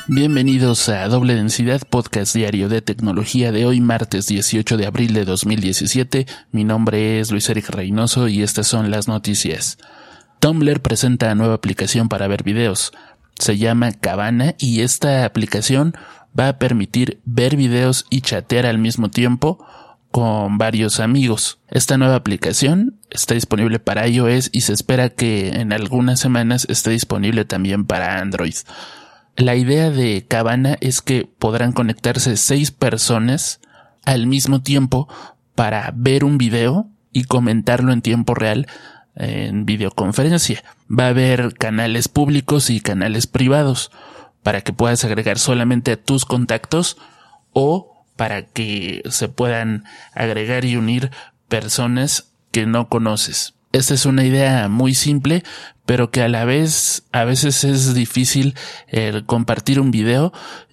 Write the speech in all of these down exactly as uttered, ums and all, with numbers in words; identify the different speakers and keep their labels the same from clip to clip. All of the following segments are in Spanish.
Speaker 1: Bienvenidos a Doble Densidad, podcast diario de tecnología de hoy, martes dieciocho de abril de dos mil diecisiete. Mi nombre es Luis Eric Reynoso y estas son las noticias. Tumblr presenta nueva aplicación para ver videos. Se llama Kavana y esta aplicación va a permitir ver videos y chatear al mismo tiempo con varios amigos. Esta nueva aplicación está disponible para iOS y se espera que en algunas semanas esté disponible también para Android. La idea de Kavana es que podrán conectarse seis personas al mismo tiempo para ver un video y comentarlo en tiempo real en videoconferencia. Va a haber canales públicos y canales privados para que puedas agregar solamente a tus contactos o para que se puedan agregar y unir personas que no conoces. Esta es una idea muy simple, pero que a la vez a veces es difícil el compartir un video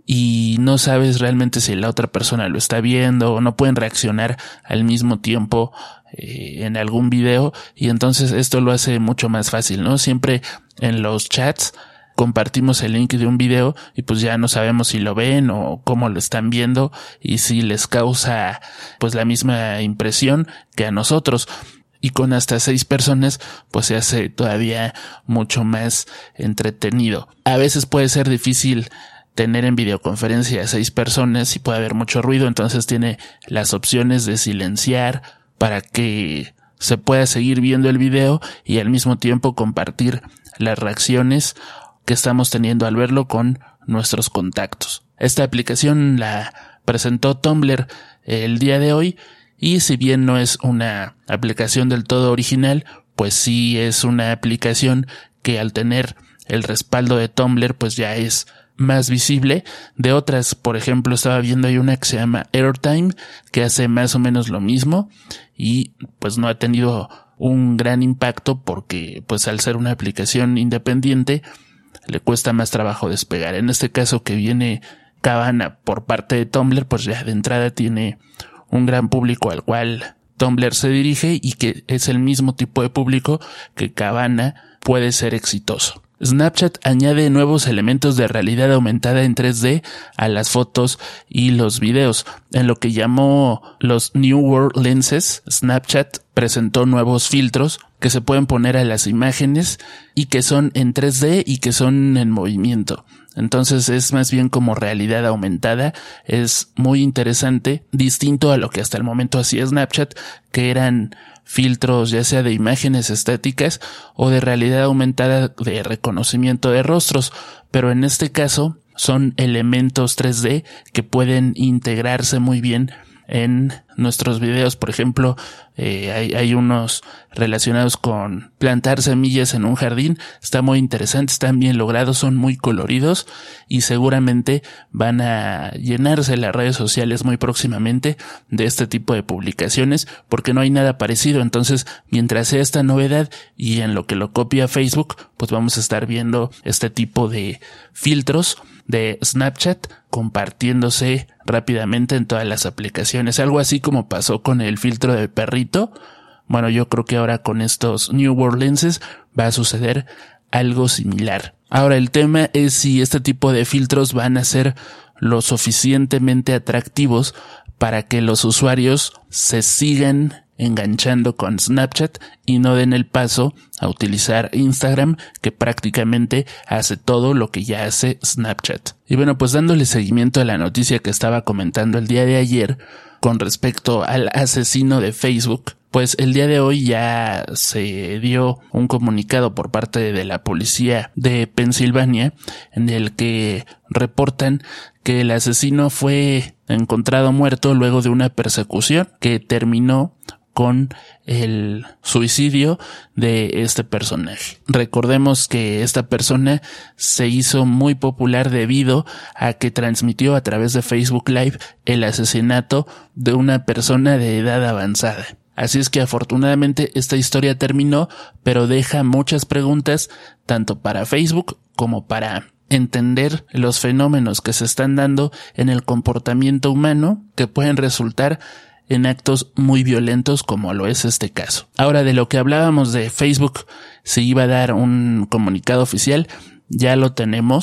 Speaker 1: y no sabes realmente si la otra persona lo está viendo o no pueden reaccionar al mismo tiempo eh, en algún video, y entonces esto lo hace mucho más fácil, ¿no? Siempre en los chats compartimos el link de un video y pues ya no sabemos si lo ven o cómo lo están viendo y si les causa pues la misma impresión que a nosotros. Y con hasta seis personas pues se hace todavía mucho más entretenido. A veces puede ser difícil tener en videoconferencia a seis personas y puede haber mucho ruido, entonces tiene las opciones de silenciar para que se pueda seguir viendo el video y al mismo tiempo compartir las reacciones que estamos teniendo al verlo con nuestros contactos. Esta aplicación la presentó Tumblr el día de hoy. Y si bien no es una aplicación del todo original, pues sí es una aplicación que al tener el respaldo de Tumblr pues ya es más visible. De otras, por ejemplo, estaba viendo hay una que se llama Airtime, que hace más o menos lo mismo y pues no ha tenido un gran impacto porque pues al ser una aplicación independiente le cuesta más trabajo despegar. En este caso que viene Kavana por parte de Tumblr, pues ya de entrada tiene un gran público al cual Tumblr se dirige y que es el mismo tipo de público que Kavana puede ser exitoso. Snapchat añade nuevos elementos de realidad aumentada en tres D a las fotos y los videos. En lo que llamó los New World Lenses, Snapchat presentó nuevos filtros que se pueden poner a las imágenes y que son en tres D y que son en movimiento. Entonces es más bien como realidad aumentada. Es muy interesante, distinto a lo que hasta el momento hacía Snapchat, que eran filtros ya sea de imágenes estáticas o de realidad aumentada de reconocimiento de rostros, pero en este caso son elementos tres D que pueden integrarse muy bien en nuestros videos. Por ejemplo, eh, hay, hay unos relacionados con plantar semillas en un jardín. Está muy interesante, están bien logrados, son muy coloridos y seguramente van a llenarse las redes sociales muy próximamente de este tipo de publicaciones porque no hay nada parecido. Entonces, mientras sea esta novedad y en lo que lo copia Facebook, pues vamos a estar viendo este tipo de filtros de Snapchat compartiéndose rápidamente en todas las aplicaciones. Algo así como pasó con el filtro de perrito. Bueno, yo creo que ahora con estos New World Lenses va a suceder algo similar. Ahora el tema es si este tipo de filtros van a ser lo suficientemente atractivos para que los usuarios se sigan enganchando con Snapchat y no den el paso a utilizar Instagram, que prácticamente hace todo lo que ya hace Snapchat. Y bueno, pues dándole seguimiento a la noticia que estaba comentando el día de ayer con respecto al asesino de Facebook, pues el día de hoy ya se dio un comunicado por parte de la policía de Pensilvania en el que reportan que el asesino fue encontrado muerto luego de una persecución que terminó con el suicidio de este personaje. Recordemos que esta persona se hizo muy popular debido a que transmitió a través de Facebook Live el asesinato de una persona de edad avanzada. Así es que afortunadamente esta historia terminó, pero deja muchas preguntas tanto para Facebook como para entender los fenómenos que se están dando en el comportamiento humano que pueden resultar en actos muy violentos como lo es este caso. Ahora, de lo que hablábamos de Facebook, se iba a dar un comunicado oficial, ya lo tenemos.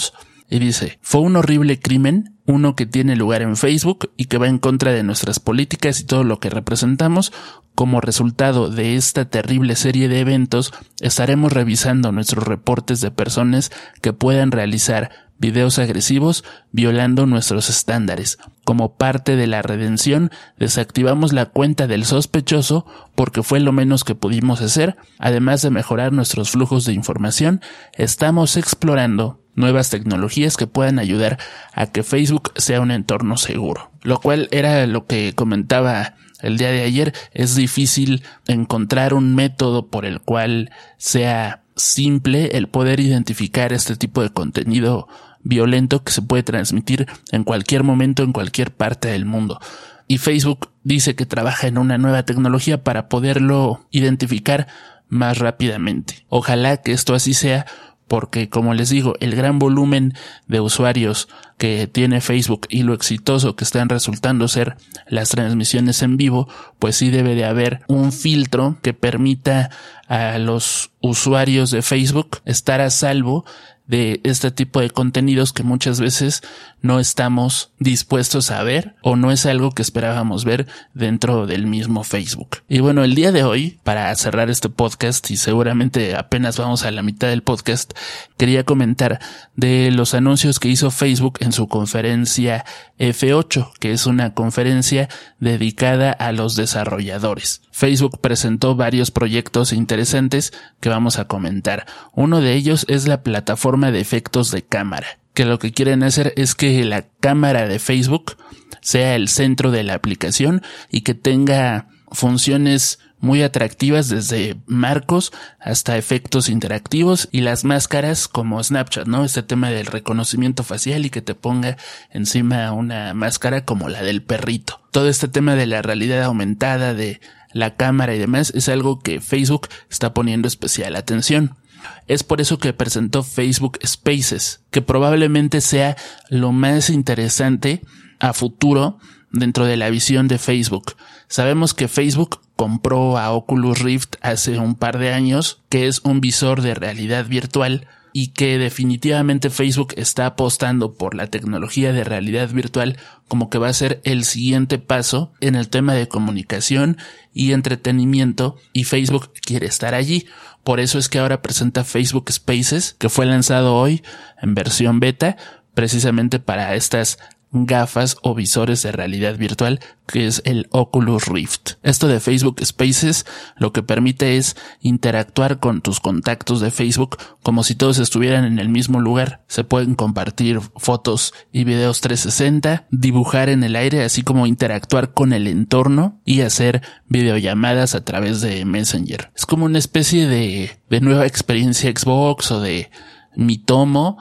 Speaker 1: Y dice: fue un horrible crimen, uno que tiene lugar en Facebook y que va en contra de nuestras políticas y todo lo que representamos. Como resultado de esta terrible serie de eventos, estaremos revisando nuestros reportes de personas que puedan realizar videos agresivos violando nuestros estándares. Como parte de la redención, desactivamos la cuenta del sospechoso porque fue lo menos que pudimos hacer. Además de mejorar nuestros flujos de información, estamos explorando nuevas tecnologías que puedan ayudar a que Facebook sea un entorno seguro. Lo cual era lo que comentaba el día de ayer. Es difícil encontrar un método por el cual sea simple el poder identificar este tipo de contenido violento que se puede transmitir en cualquier momento, en cualquier parte del mundo. Y Facebook dice que trabaja en una nueva tecnología para poderlo identificar más rápidamente. Ojalá que esto así sea, porque, como les digo, el gran volumen de usuarios que tiene Facebook y lo exitoso que están resultando ser las transmisiones en vivo, pues sí debe de haber un filtro que permita a los usuarios de Facebook estar a salvo de este tipo de contenidos que muchas veces no estamos dispuestos a ver o no es algo que esperábamos ver dentro del mismo Facebook. Y bueno, el día de hoy, para cerrar este podcast, y seguramente apenas vamos a la mitad del podcast, quería comentar de los anuncios que hizo Facebook en su conferencia F ocho, que es una conferencia dedicada a los desarrolladores. Facebook presentó varios proyectos interesantes que vamos a comentar. Uno de ellos es la plataforma de efectos de cámara, que lo que quieren hacer es que la cámara de Facebook sea el centro de la aplicación y que tenga funciones muy atractivas, desde marcos hasta efectos interactivos y las máscaras como Snapchat, ¿no? Este tema del reconocimiento facial y que te ponga encima una máscara como la del perrito. Todo este tema de la realidad aumentada, de la cámara y demás, es algo que Facebook está poniendo especial atención. Es por eso que presentó Facebook Spaces, que probablemente sea lo más interesante a futuro dentro de la visión de Facebook. Sabemos que Facebook compró a Oculus Rift hace un par de años, que es un visor de realidad virtual, y que definitivamente Facebook está apostando por la tecnología de realidad virtual como que va a ser el siguiente paso en el tema de comunicación y entretenimiento, y Facebook quiere estar allí. Por eso es que ahora presenta Facebook Spaces, que fue lanzado hoy en versión beta, precisamente para estas gafas o visores de realidad virtual, que es el Oculus Rift. Esto de Facebook Spaces lo que permite es interactuar con tus contactos de Facebook como si todos estuvieran en el mismo lugar. Se pueden compartir fotos y videos trescientos sesenta, dibujar en el aire, así como interactuar con el entorno y hacer videollamadas a través de Messenger. Es como una especie de, de nueva experiencia Xbox o de Mitomo,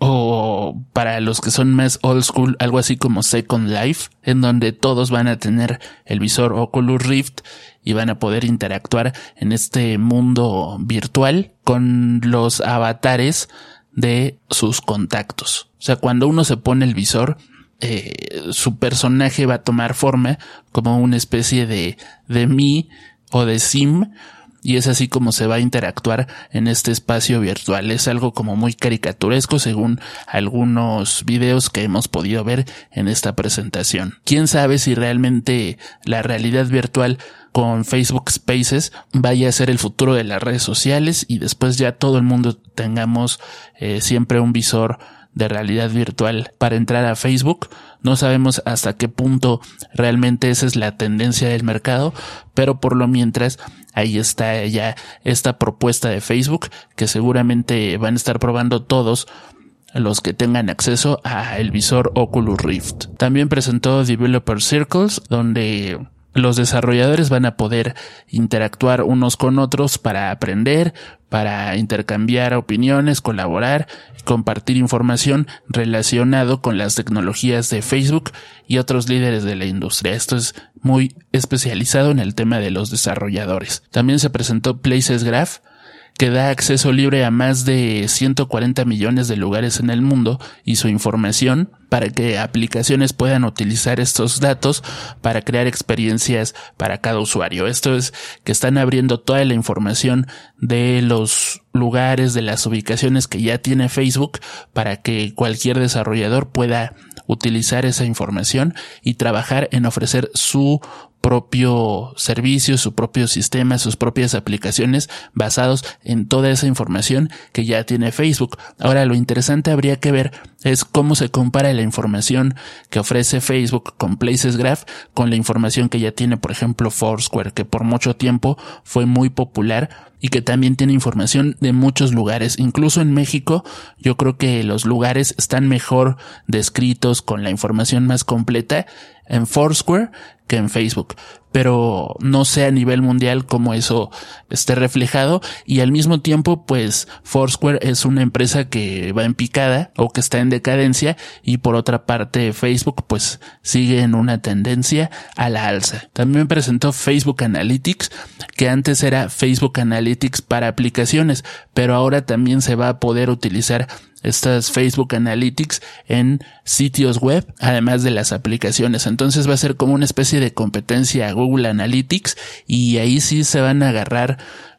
Speaker 1: o para los que son más old school, algo así como Second Life, en donde todos van a tener el visor Oculus Rift y van a poder interactuar en este mundo virtual con los avatares de sus contactos. O sea, cuando uno se pone el visor, eh, su personaje va a tomar forma como una especie de, de mí o de sim, y es así como se va a interactuar en este espacio virtual. Es algo como muy caricaturesco según algunos videos que hemos podido ver en esta presentación. Quién sabe si realmente la realidad virtual con Facebook Spaces vaya a ser el futuro de las redes sociales y después ya todo el mundo tengamos eh, siempre un visor de realidad virtual para entrar a Facebook. No sabemos hasta qué punto realmente esa es la tendencia del mercado, pero por lo mientras ahí está ya esta propuesta de Facebook que seguramente van a estar probando todos los que tengan acceso a el visor Oculus Rift. También presentó Developer Circles, donde los desarrolladores van a poder interactuar unos con otros para aprender, para intercambiar opiniones, colaborar, compartir información relacionado con las tecnologías de Facebook y otros líderes de la industria. Esto es muy especializado en el tema de los desarrolladores. También se presentó Places Graph, que da acceso libre a más de ciento cuarenta millones de lugares en el mundo y su información para que aplicaciones puedan utilizar estos datos para crear experiencias para cada usuario. Esto es que están abriendo toda la información de los lugares, de las ubicaciones que ya tiene Facebook para que cualquier desarrollador pueda utilizar esa información y trabajar en ofrecer su propio servicio, su propio sistema, sus propias aplicaciones basados en toda esa información que ya tiene Facebook. Ahora, lo interesante habría que ver es cómo se compara la información que ofrece Facebook con Places Graph con la información que ya tiene, por ejemplo, Foursquare, que por mucho tiempo fue muy popular y que también tiene información de muchos lugares. Incluso en México, yo creo que los lugares están mejor descritos con la información más completa en Foursquare que en Facebook, pero no sé a nivel mundial cómo eso esté reflejado, y al mismo tiempo pues Foursquare es una empresa que va en picada o que está en decadencia, y por otra parte Facebook pues sigue en una tendencia a la alza. También presentó Facebook Analytics, que antes era Facebook Analytics para aplicaciones, pero ahora también se va a poder utilizar estas Facebook Analytics en sitios web, además de las aplicaciones. Entonces va a ser como una especie de competencia a Google Analytics, y ahí sí se van a agarrar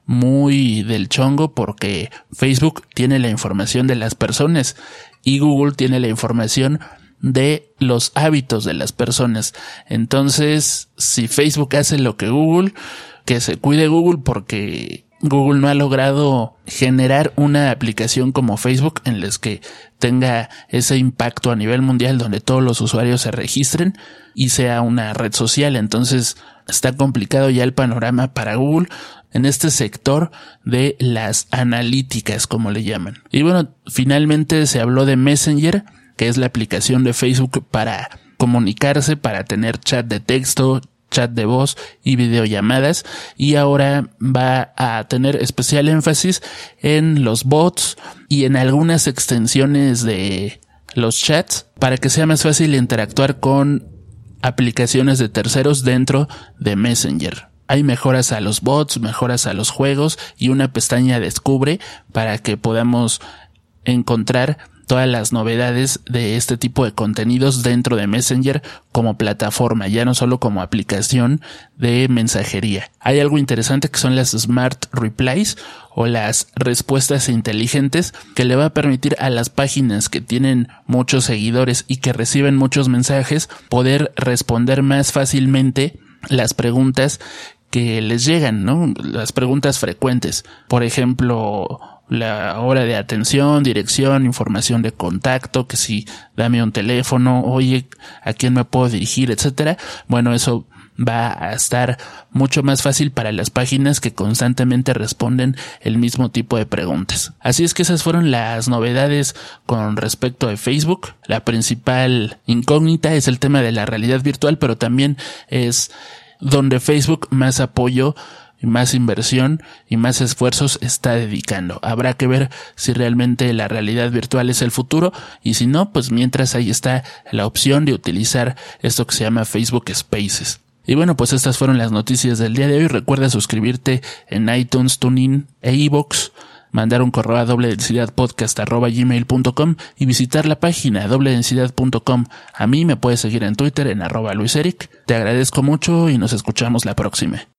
Speaker 1: muy del chongo, porque Facebook tiene la información de las personas y Google tiene la información de los hábitos de las personas. Entonces, si Facebook hace lo que Google, que se cuide Google, porque Google no ha logrado generar una aplicación como Facebook en la que tenga ese impacto a nivel mundial, donde todos los usuarios se registren y sea una red social. Entonces está complicado ya el panorama para Google en este sector de las analíticas, como le llaman. Y bueno, finalmente se habló de Messenger, que es la aplicación de Facebook para comunicarse, para tener chat de texto, chat de voz y videollamadas, y ahora va a tener especial énfasis en los bots y en algunas extensiones de los chats para que sea más fácil interactuar con aplicaciones de terceros dentro de Messenger. Hay mejoras a los bots, mejoras a los juegos y una pestaña descubre para que podamos encontrar todas las novedades de este tipo de contenidos dentro de Messenger como plataforma, ya no solo como aplicación de mensajería. Hay algo interesante que son las Smart Replies o las respuestas inteligentes, que le va a permitir a las páginas que tienen muchos seguidores y que reciben muchos mensajes poder responder más fácilmente las preguntas que les llegan, ¿no? Las preguntas frecuentes. Por ejemplo, la hora de atención, dirección, información de contacto, que si dame un teléfono, oye, ¿a quién me puedo dirigir?, etcétera. Bueno, eso va a estar mucho más fácil para las páginas que constantemente responden el mismo tipo de preguntas. Así es que esas fueron las novedades con respecto a Facebook. La principal incógnita es el tema de la realidad virtual, pero también es donde Facebook más apoyo, más inversión y más esfuerzos está dedicando. Habrá que ver si realmente la realidad virtual es el futuro, y si no, pues mientras ahí está la opción de utilizar esto que se llama Facebook Spaces. Y bueno, pues estas fueron las noticias del día de hoy. Recuerda suscribirte en iTunes, TuneIn e iVoox, mandar un correo a doble densidad podcast arroba gmail punto com y visitar la página doble densidad punto com. A mí me puedes seguir en Twitter en arroba luiseric. Te agradezco mucho y nos escuchamos la próxima.